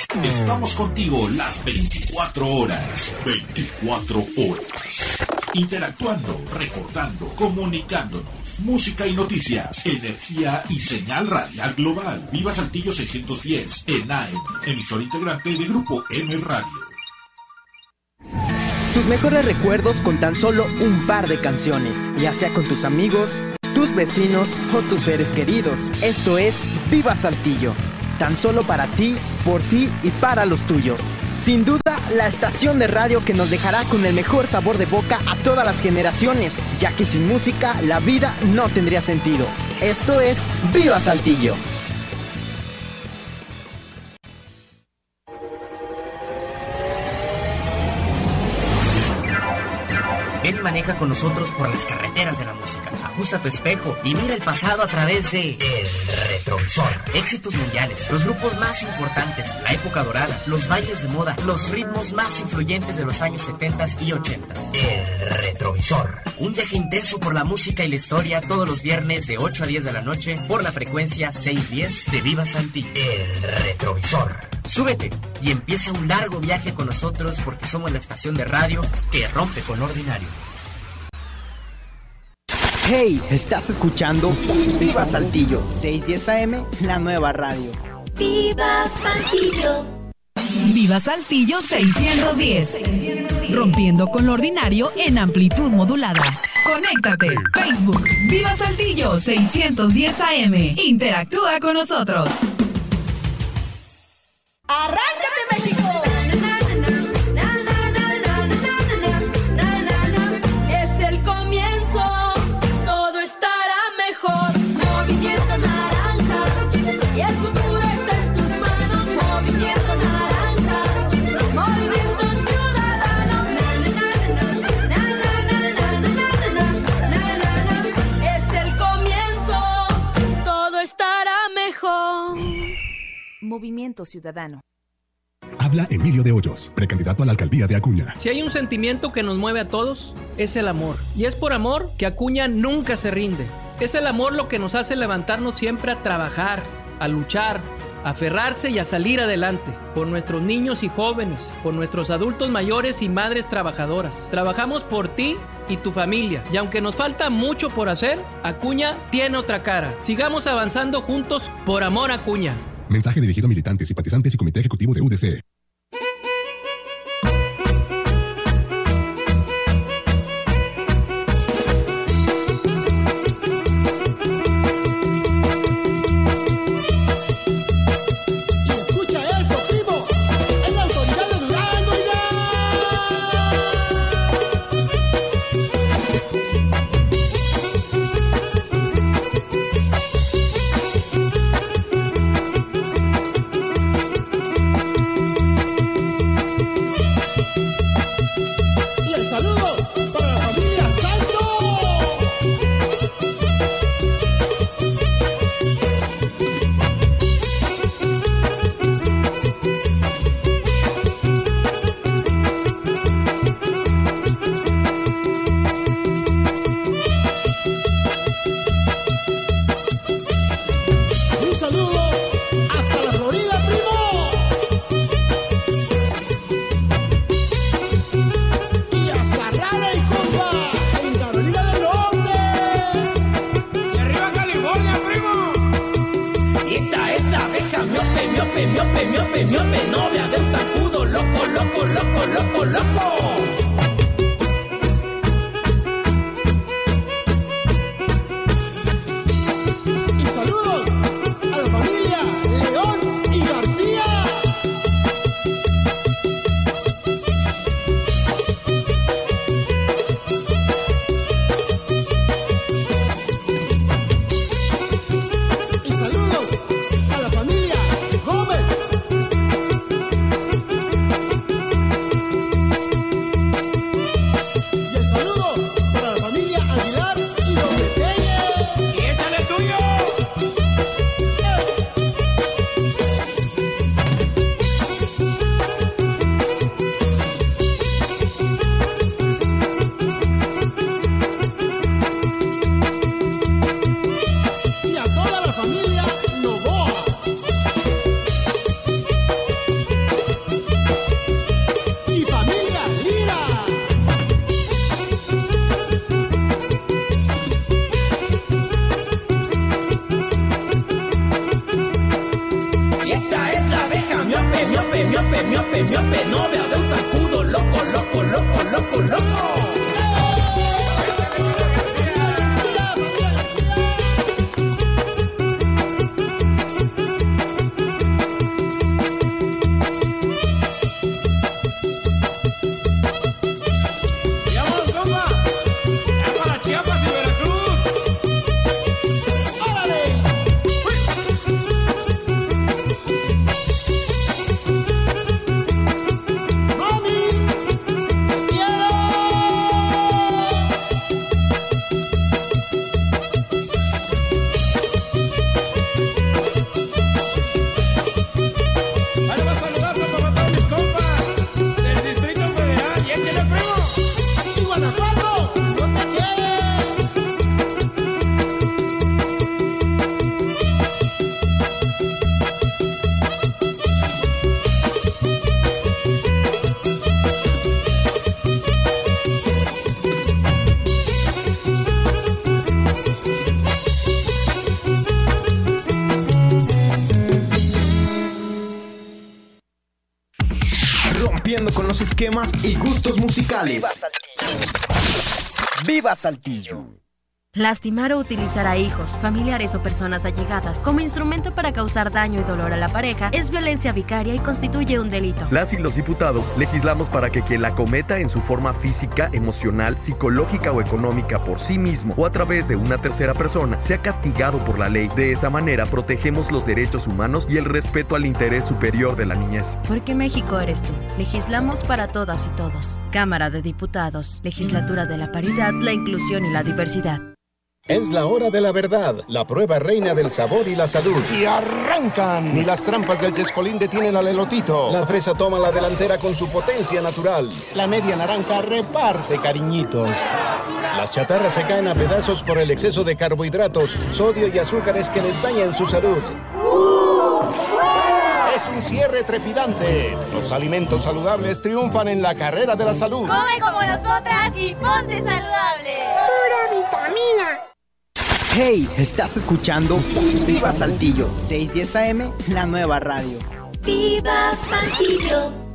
Estamos contigo las 24 horas. 24 horas. Interactuando, recordando, comunicándonos. Música y noticias, energía y señal radial global. Viva Saltillo 610 en AM, emisor integrante de Grupo M Radio. Tus mejores recuerdos con tan solo un par de canciones, ya sea con tus amigos, tus vecinos o tus seres queridos. Esto es Viva Saltillo, tan solo para ti, por ti y para los tuyos. Sin duda, la estación de radio que nos dejará con el mejor sabor de boca a todas las generaciones, ya que sin música la vida no tendría sentido. Esto es Viva Saltillo. Ven y maneja con nosotros por las carreteras de la música. Ajusta tu espejo y mira el pasado a través de El Retrovisor. Éxitos mundiales, los grupos más importantes, la época dorada, los bailes de moda, los ritmos más influyentes de los años 70 y 80. El Retrovisor. Un viaje intenso por la música y la historia todos los viernes de 8 a 10 de la noche por la frecuencia 610 de Viva Saltillo. El Retrovisor. Súbete y empieza un largo viaje con nosotros porque somos la estación de radio que rompe con lo ordinario. Hey, ¿estás escuchando? Viva Saltillo, 610 AM, la nueva radio. Viva Saltillo. Viva Saltillo 610. Rompiendo con lo ordinario en amplitud modulada. Conéctate. Facebook. Viva Saltillo 610 AM. Interactúa con nosotros. ¡Arráncate, México! Es el comienzo, todo estará mejor. Movimiento Naranja, y el futuro está en tus manos. Movimiento Naranja, Movimiento Ciudadano. Es el comienzo, todo estará mejor. Movimiento Ciudadano. Habla Emilio de Hoyos, precandidato a la alcaldía de Acuña. Si hay un sentimiento que nos mueve a todos, es el amor. Y es por amor que Acuña nunca se rinde. Es el amor lo que nos hace levantarnos siempre a trabajar, a luchar, a aferrarse y a salir adelante. Por nuestros niños y jóvenes, por nuestros adultos mayores y madres trabajadoras. Trabajamos por ti y tu familia. Y aunque nos falta mucho por hacer, Acuña tiene otra cara. Sigamos avanzando juntos por amor a Acuña. Mensaje dirigido a militantes, simpatizantes y comité ejecutivo de UDC. miope, miope, miope, miope, miope, no vea de un sacudo, loco, loco, loco, loco, loco. Con los esquemas y gustos musicales. ¡Viva Saltillo! Lastimar o utilizar a hijos, familiares o personas allegadas como instrumento para causar daño y dolor a la pareja es violencia vicaria y constituye un delito. Las y los diputados legislamos para que quien la cometa en su forma física, emocional, psicológica o económica por sí mismo o a través de una tercera persona sea castigado por la ley. De esa manera protegemos los derechos humanos y el respeto al interés superior de la niñez. Porque México eres tú. Legislamos para todas y todos. Cámara de Diputados. Legislatura de la Paridad, la Inclusión y la Diversidad. Es la hora de la verdad, la prueba reina del sabor y la salud. ¡Y arrancan! Ni las trampas del Chescolín detienen al elotito. La fresa toma la delantera con su potencia natural. La media naranja reparte cariñitos. Las chatarras se caen a pedazos por el exceso de carbohidratos, sodio y azúcares que les dañan su salud. Es un cierre trepidante. Los alimentos saludables triunfan en la carrera de la salud. Come como nosotras y ponte saludable. Pura vitamina. Hey, estás escuchando Viva Saltillo, 610 AM, la nueva radio. Viva Saltillo.